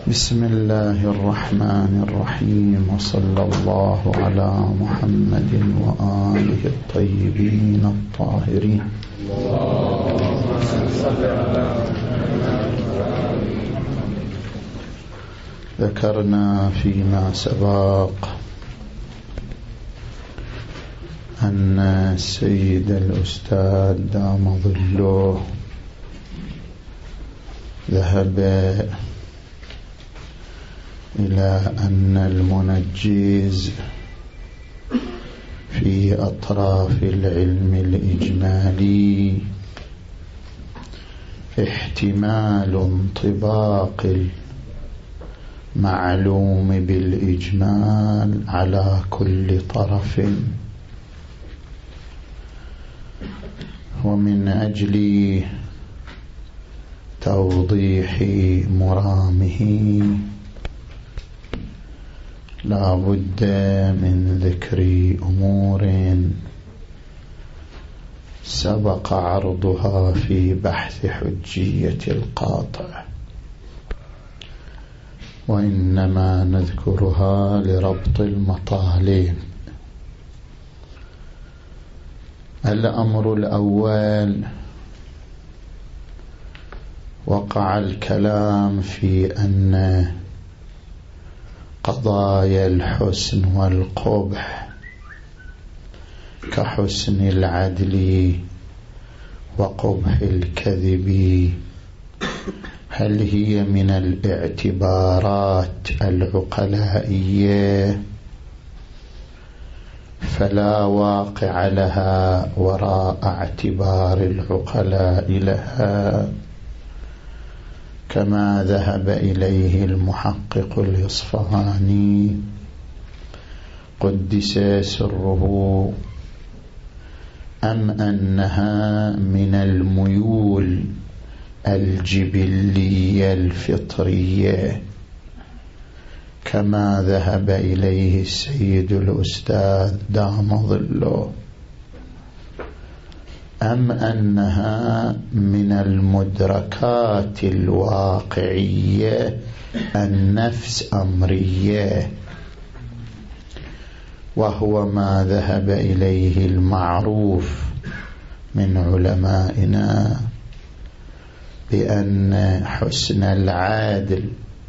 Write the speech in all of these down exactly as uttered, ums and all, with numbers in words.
بسم الله الرحمن الرحيم، وصلى الله على محمد وآله الطيبين الطاهرين. ذكرنا فيما سبق أن السيد الأستاذ دام ظله ذهب إلى أن المنجز في أطراف العلم الإجمالي احتمال انطباق المعلوم بالإجمال على كل طرف، ومن أجل توضيح مرامه لا بد من ذكر أمور سبق عرضها في بحث حجية القاطع، وإنما نذكرها لربط المطالب. الأمر الأول، وقع الكلام في أن قضايا الحسن والقبح كحسن العدل وقبح الكذب هل هي من الاعتبارات العقلائية فلا واقع لها وراء اعتبار العقلاء لها، كما ذهب إليه المحقق الإصفهاني قدس سره، أم أنها من الميول الجبلية الفطرية كما ذهب إليه السيد الأستاذ دام ظله، أم أنها من المدركات الواقعية النفس أمرية، وهو ما ذهب إليه المعروف من علمائنا بأن حسن العادل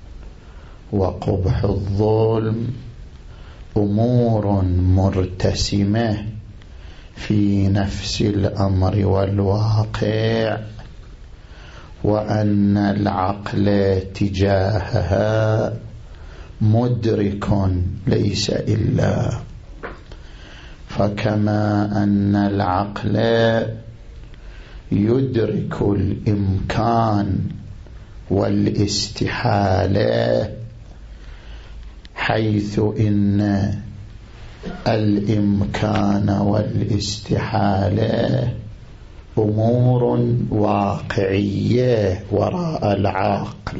وقبح الظلم أمور مرتسمة في نفس الأمر والواقع، وأن العقل تجاهها مدرك ليس إلا، فكما أن العقل يدرك الإمكان والاستحالة، حيث إن الإمكان والاستحالة أمور واقعية وراء العقل،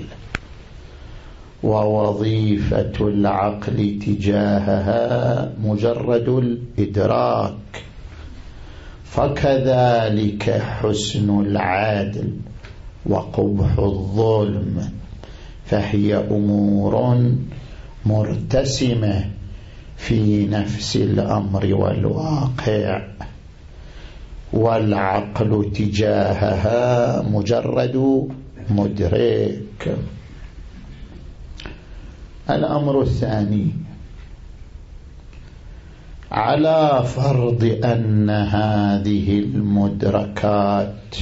ووظيفة العقل تجاهها مجرد الإدراك، فكذلك حسن العدل وقبح الظلم فهي أمور مرتسمة في نفس الأمر والواقع، والعقل تجاهها مجرد مدرك. الأمر الثاني، على فرض أن هذه المدركات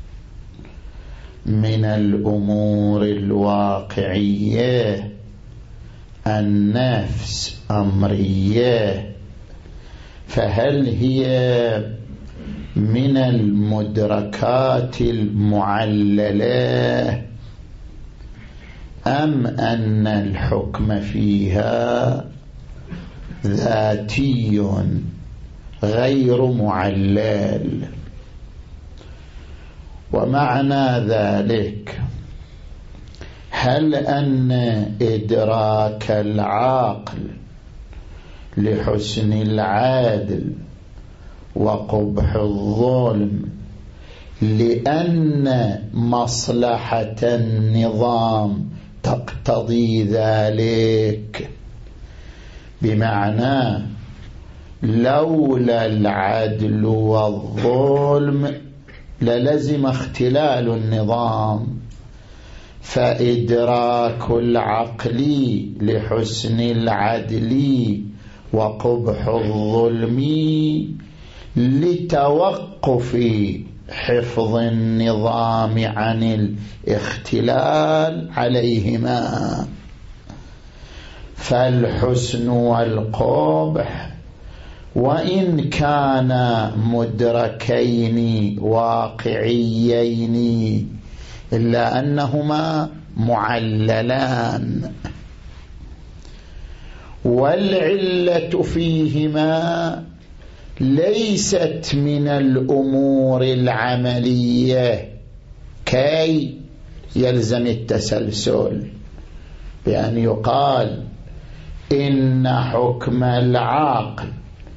من الأمور الواقعية النفس أمرية، فهل هي من المدركات المعللة أم أن الحكم فيها ذاتي غير معلل؟ ومعنى ذلك، هل أن إدراك العقل لحسن العدل وقبح الظلم لأن مصلحة النظام تقتضي ذلك، بمعنى لولا العدل والظلم للزم اختلال النظام، فإدراك العقل لحسن العدل وقبح الظلم لتوقف حفظ النظام عن الاختلال عليهما. فالحسن والقبح وإن كانا مدركين واقعيين إلا أنهما معللان، والعلة فيهما ليست من الأمور العملية كي يلزم التسلسل، بأن يقال إن حكم العقل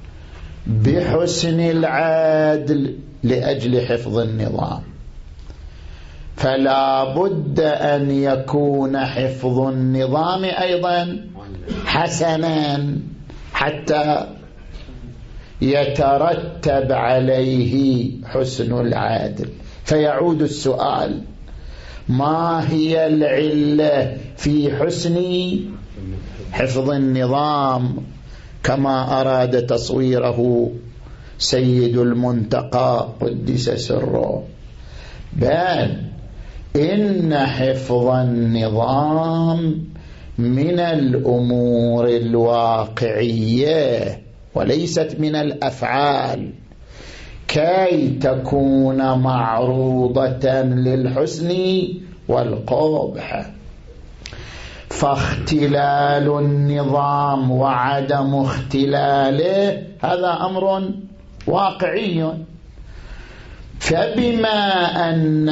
بحسن العدل لأجل حفظ النظام، فلا بد أن يكون حفظ النظام أيضا حسنا حتى يترتب عليه حسن العدل. فيعود السؤال: ما هي العلة في حسن حفظ النظام كما أراد تصويره سيد المنتقى قدس سره؟ بل إن حفظ النظام من الأمور الواقعية وليست من الأفعال كي تكون معروضة للحسن والقبح. فاختلال النظام وعدم اختلاله هذا أمر واقعي، فبما أن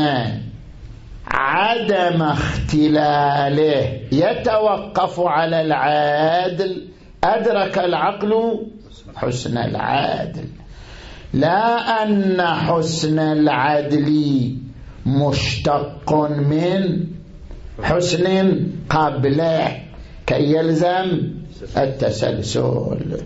عدم اختلاله يتوقف على العدل أدرك العقل حسن العدل، لا أن حسن العدل مشتق من حسن قبله كي يلزم التسلسل.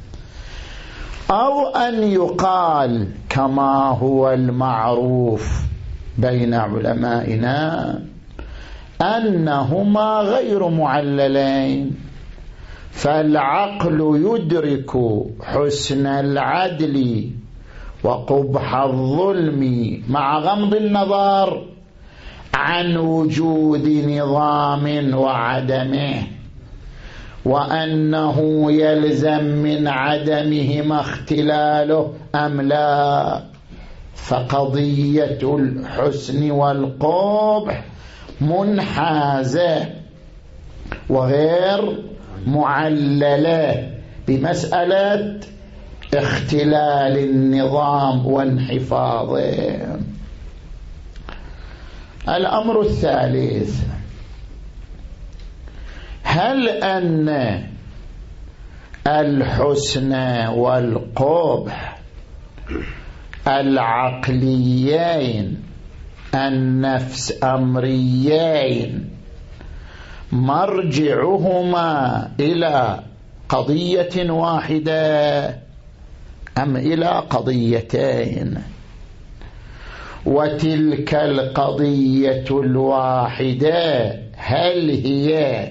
أو أن يقال كما هو المعروف بين علمائنا أنهما غير معللين، فالعقل يدرك حسن العدل وقبح الظلم مع غمض النظر عن وجود نظام وعدمه، وأنه يلزم من عدمهما اختلاله أم لا. فقضية الحسن والقبح منحازة وغير معللة بمسألة اختلال النظام وانحفاظه. الأمر الثالث: هل أن الحسن والقبح العقليين النفس أمريين مرجعهما إلى قضية واحدة أم إلى قضيتين؟ وتلك القضية الواحدة هل هي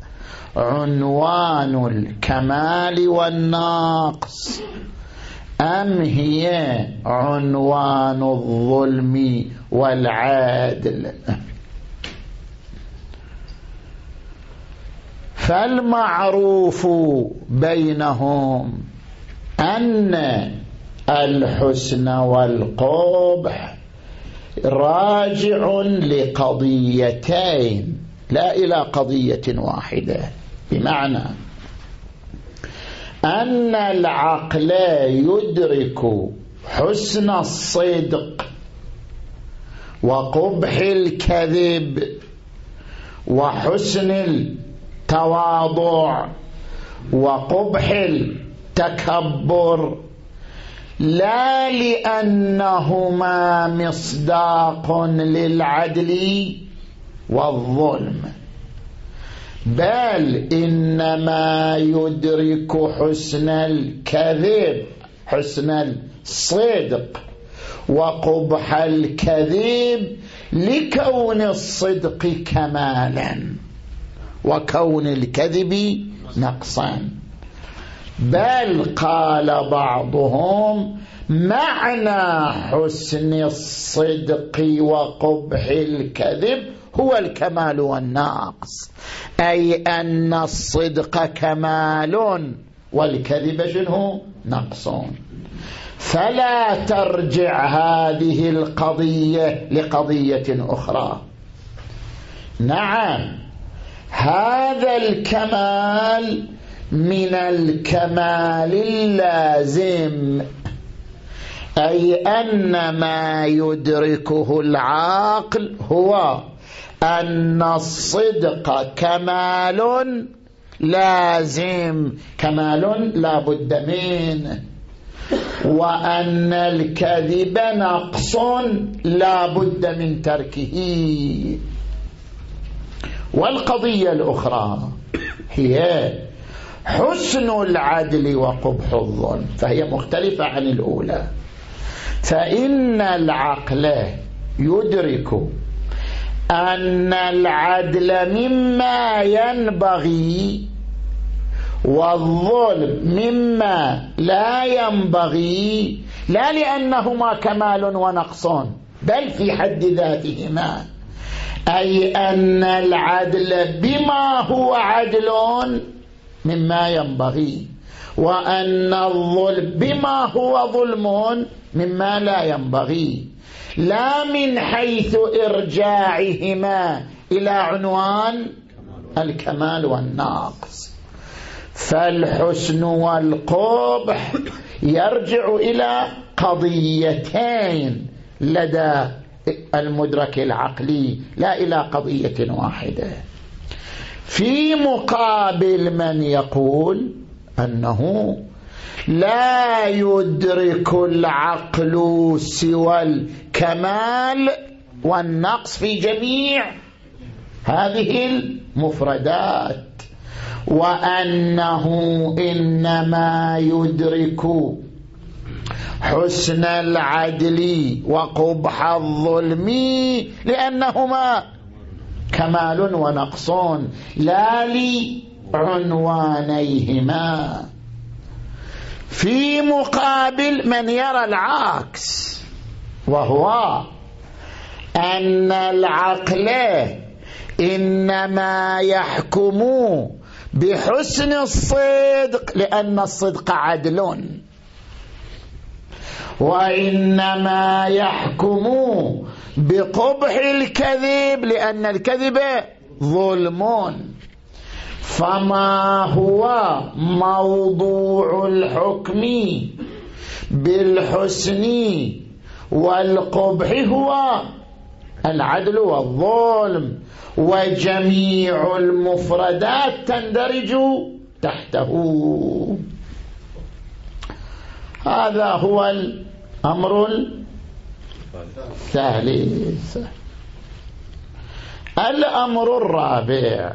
عنوان الكمال والنقص أم هي عنوان الظلم والعدل؟ فالمعروف بينهم أن الحسن والقبح راجع لقضيتين لا إلى قضية واحدة، بمعنى أن العقل يدرك حسن الصدق وقبح الكذب وحسن التواضع وقبح التكبر، لا لأنهما مصداق للعدل والظلم، بل إنما يدرك حسن الكذب، حسن الصدق وقبح الكذب لكون الصدق كمالا وكون الكذب نقصا. بل قال بعضهم معنى حسن الصدق وقبح الكذب هو الكمال والنقص، أي أن الصدق كمال والكذب شنو؟ نقص. فلا ترجع هذه القضية لقضية أخرى. نعم هذا الكمال من الكمال اللازم، أي أن ما يدركه العقل هو أن الصدق كمال لازم، كمال لا بد منه، وأن الكذب نقص لا بد من تركه. والقضية الأخرى هي حسن العدل وقبح الظلم، فهي مختلفة عن الأولى. فإن العقل يدرك أن العدل مما ينبغي والظلم مما لا ينبغي، لا لأنهما كمال ونقص بل في حد ذاتهما، أي أن العدل بما هو عدل مما ينبغي، وأن الظلم بما هو ظلم مما لا ينبغي، لا من حيث إرجاعهما إلى عنوان الكمال والنقص. فالحسن والقبح يرجع إلى قضيتين لدى المدرك العقلي، لا إلى قضية واحدة. في مقابل من يقول أنه لا يدرك العقل سوى الكمال والنقص في جميع هذه المفردات، وأنه إنما يدرك حسن العدل وقبح الظلم لأنهما كمال ونقص لا لعنوانيهما. في مقابل من يرى العكس، وهو أن العقل إنما يحكم بحسن الصدق لأن الصدق عدل، وإنما يحكم بقبح الكذب لأن الكذب ظلم. فما هو موضوع الحكم بالحسن والقبح هو العدل والظلم، وجميع المفردات تندرج تحته. هذا هو الأمر الثالث. الأمر الرابع،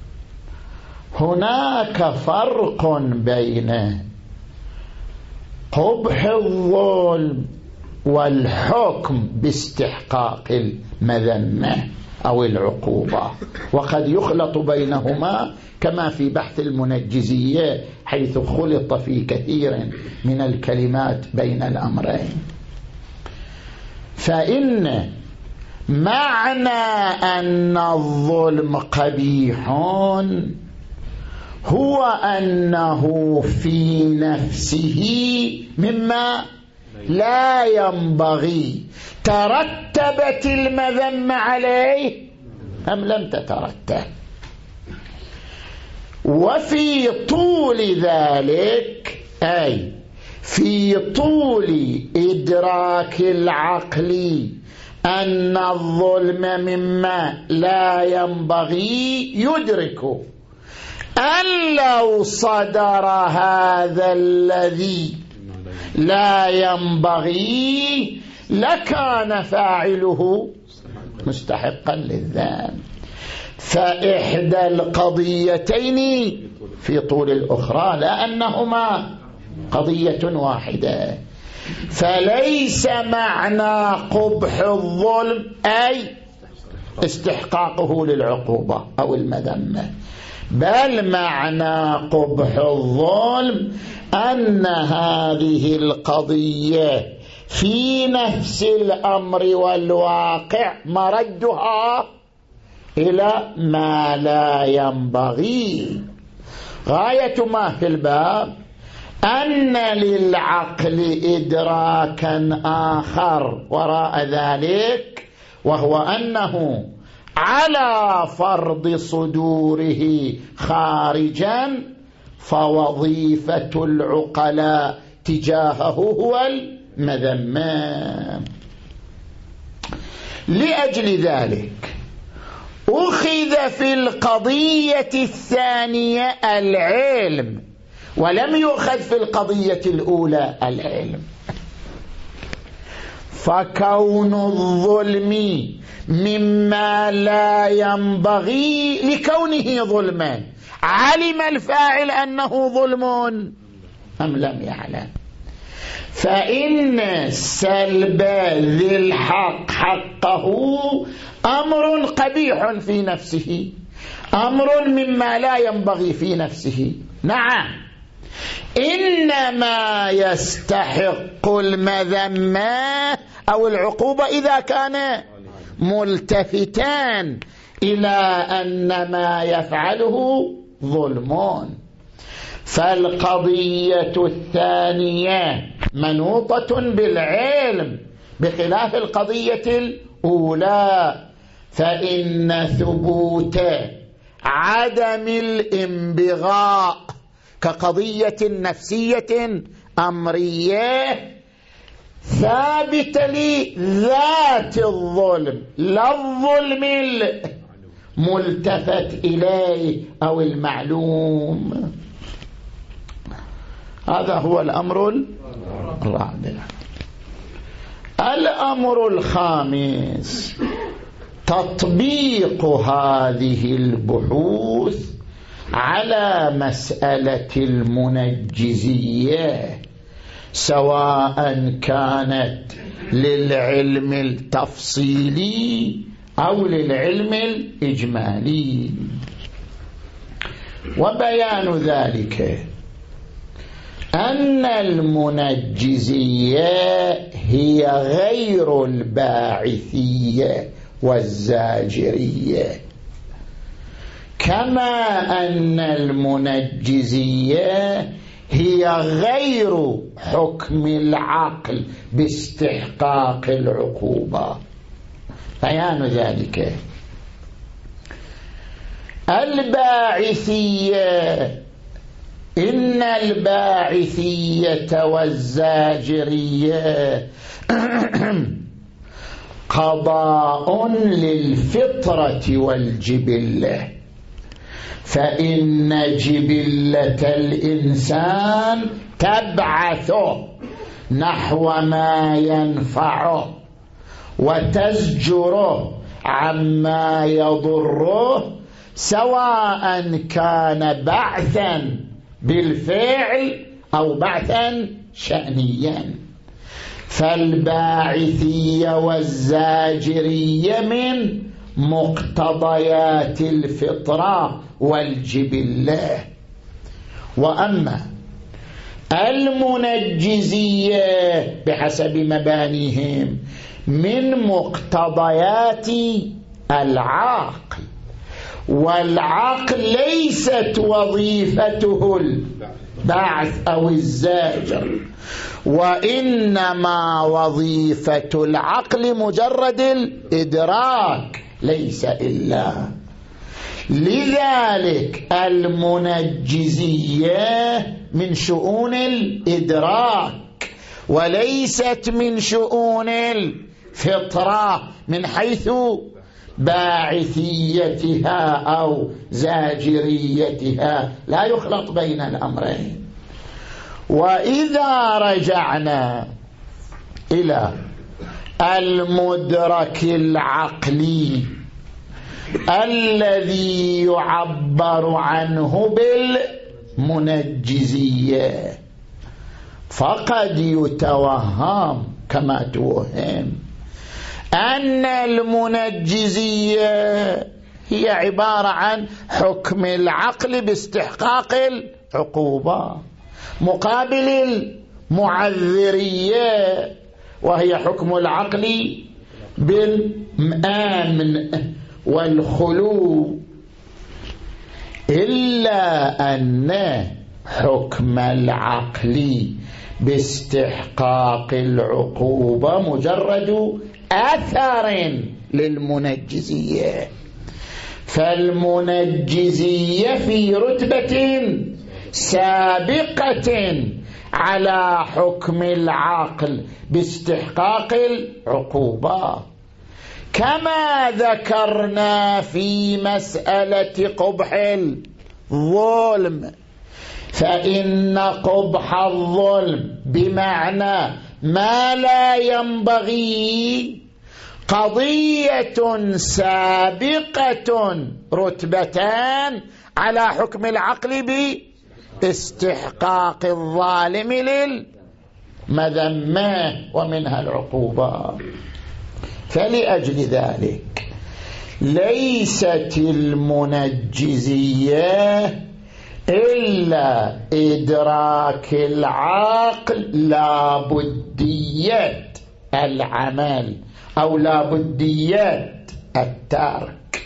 هناك فرق بين قبح الظلم والحكم باستحقاق المذمة أو العقوبة، وقد يخلط بينهما كما في بحث المنجزية حيث خلط في كثير من الكلمات بين الأمرين. فإن معنى أن الظلم قبيح هو أنه في نفسه مما لا ينبغي. ترتبت المذمة عليه أم لم تترتب؟ وفي طول ذلك، أي في طول إدراك العقل أن الظلم مما لا ينبغي، يدرك أن لو صدر هذا الذي لا ينبغي لكان فاعله مستحقا للذنب. فإحدى القضيتين في طول الأخرى، لأنهما قضية واحدة. فليس معنى قبح الظلم أي استحقاقه للعقوبة أو المذمة، بل معنى قبح الظلم أن هذه القضية في نفس الأمر والواقع مردها إلى ما لا ينبغي. غاية ما في الباب أن للعقل إدراكا آخر وراء ذلك، وهو أنه على فرض صدوره خارجا فوظيفة العقلاء تجاهه هو المذمة. لأجل ذلك أخذ في القضية الثانية العلم، ولم يؤخذ في القضية الأولى العلم. فكون الظلم مما لا ينبغي لكونه ظلما، علم الفاعل أنه ظلم أم لم يعلم؟ فإن سلب ذي الحق حقه أمر قبيح في نفسه، أمر مما لا ينبغي في نفسه. نعم، إنما يستحق المذمة أو العقوبة إذا كان ملتفتان إلى أن ما يفعله ظلم. فالقضية الثانية منوطة بالعلم بخلاف القضية الأولى، فإن ثبوت عدم الانبغاء كقضية نفسية أمرية ثابت لذات الظلم، لا الظلم الملتفت إليه أو المعلوم. هذا هو الأمر الرابع. الأمر الخامس تطبيق هذه البحوث على مسألة المنجزية، سواء كانت للعلم التفصيلي أو للعلم الإجمالي. وبيان ذلك أن المنجزية هي غير الباعثية والزاجرية، كما أن المنجزية هي غير حكم العقل باستحقاق العقوبة. بيان ذلك الباعثية، إن الباعثية والزاجرية قضاء للفطرة والجبلة، فإن جبلة الإنسان تبعثه نحو ما ينفعه وتزجره عما يضره، سواء كان بعثا بالفعل أو بعثا شأنيا. فالباعثية والزاجرية من مقتضيات الفطرة والجبلة. وأما المنجزية بحسب مبانيهم من مقتضيات العقل، والعقل ليست وظيفته البعث أو الزاجر، وإنما وظيفة العقل مجرد الإدراك ليس إلا. لذلك المنجزية من شؤون الإدراك وليست من شؤون الفطرة من حيث باعثيتها أو زاجريتها، لا يخلط بين الأمرين. وإذا رجعنا إلى المدرك العقلي الذي يعبر عنه بالمنجزية. فقد يتوهم كما توهم أن المنجزية هي عبارة عن حكم العقل باستحقاق العقوبة مقابل المعذرية، وهي حكم العقل بالأمن والخلو، إلا أن حكم العقل باستحقاق العقوبة مجرد أثر للمنجزية، فالمنجزية في رتبة سابقة على حكم العقل باستحقاق العقوبة، كما ذكرنا في مسألة قبح الظلم، فإن قبح الظلم بمعنى ما لا ينبغي قضية سابقة رتبتان على حكم العقل باستحقاق الظالم للمذمة ومنها العقوبة. فلأجل ذلك ليست المنجزية إلا إدراك العقل لابدية العمل أو لابدية الترك،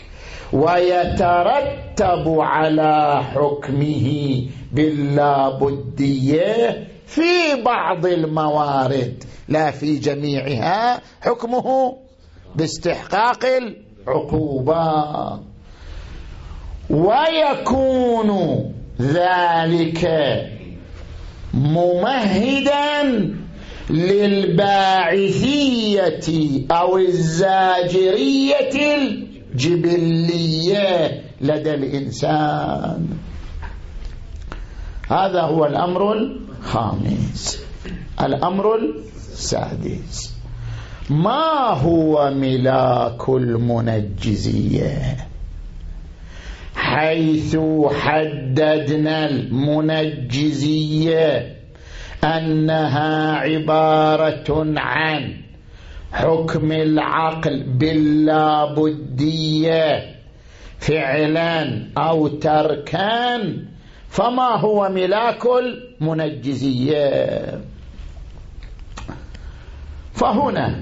ويترتب على حكمه باللابدية في بعض الموارد لا في جميعها حكمه باستحقاق العقوبة، ويكون ذلك ممهدا للباعثية أو الزاجرية الجبلية لدى الإنسان. هذا هو الأمر الخامس. الأمر السادس: ما هو ملاك المنجزية؟ حيث حددنا المنجزية أنها عبارة عن حكم العقل باللابدية فعلا أو تركا، فما هو ملاك المنجزية؟ فهنا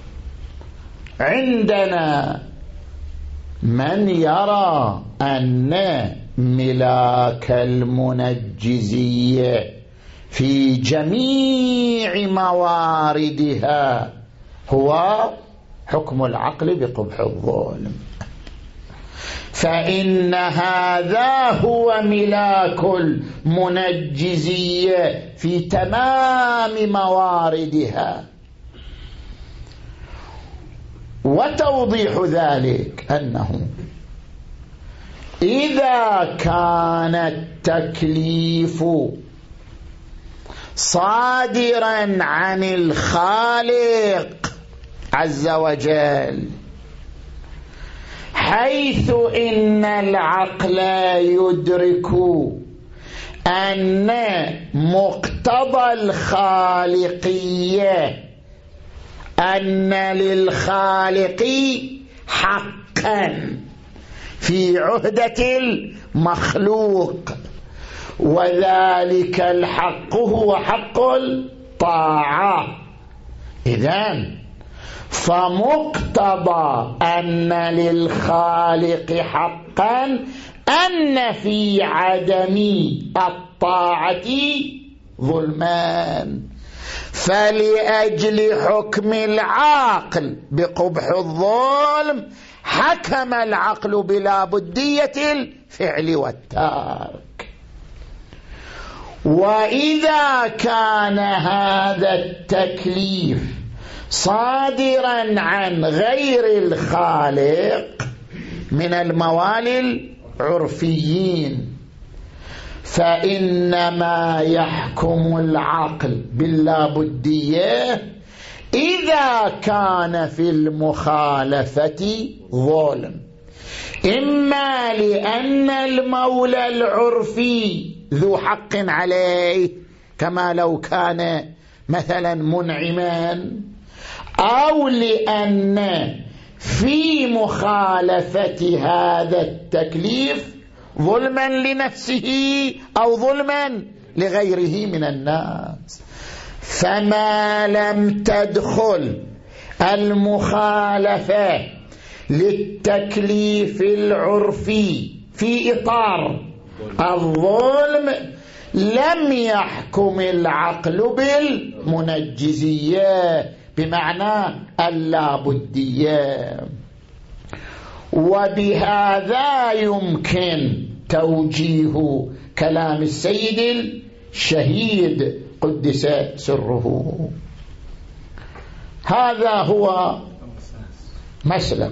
عندنا من يرى أن ملاك المنجزية في جميع مواردها هو حكم العقل بقبح الظلم، فإن هذا هو ملاك المنجزية في تمام مواردها. وتوضيح ذلك أنه إذا كان التكليف صادرا عن الخالق عز وجل، حيث إن العقل يدرك أن مقتضى الخالقية أن للخالق حقا في عهدة المخلوق، وذلك الحق هو حق الطاعة. إذن فمقتضى أن للخالق حقا أن في عدم الطاعة ظلمان، فلأجل حكم العقل بقبح الظلم حكم العقل بلا بدية الفعل والترك. وإذا كان هذا التكليف صادرا عن غير الخالق من الموالي العرفيين، فإنما يحكم العقل باللابدية إذا كان في المخالفة ظلم، إما لأن المولى العرفي ذو حق عليه كما لو كان مثلا منعما، أو لأن في مخالفة هذا التكليف ظلما لنفسه أو ظلما لغيره من الناس. فما لم تدخل المخالفة للتكليف العرفي في إطار الظلم لم يحكم العقل بالمنجزية بمعنى اللابدية. وبهذا يمكن توجيه كلام السيد الشهيد قدس سره. هذا هو مسلك.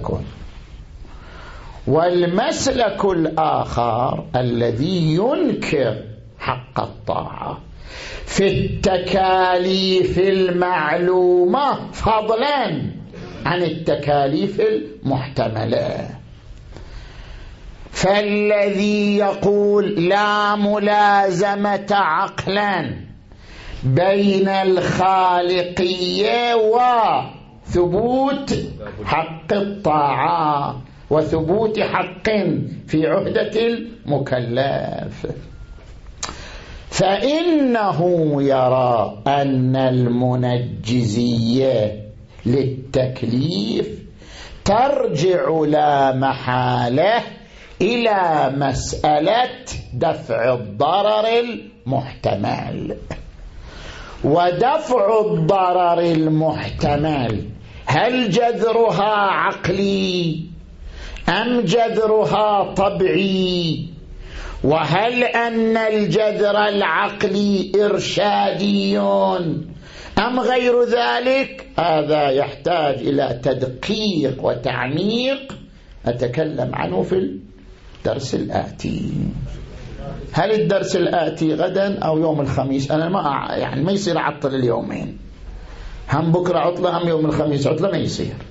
والمسلك الآخر الذي ينكر حق الطاعة في التكاليف المعلومة فضلا عن التكاليف المحتملة، فالذي يقول لا ملازمة عقلا بين الخالقية وثبوت حق الطاعة وثبوت حق في عهدة المكلف، فإنه يرى أن المنجزية للتكليف ترجع لا محالة إلى مسألة دفع الضرر المحتمل. ودفع الضرر المحتمل هل جذرها عقلي أم جذرها طبيعي؟ وهل أن الجذر العقلي إرشادي أم غير ذلك؟ هذا يحتاج إلى تدقيق وتعميق أتكلم عنه في الدرس الآتي. هل الدرس الآتي غدا أو يوم الخميس؟ أنا ما يعني ما يصير أعطل اليومين، هم بكرة عطلة هم يوم الخميس عطلة، ما يصير.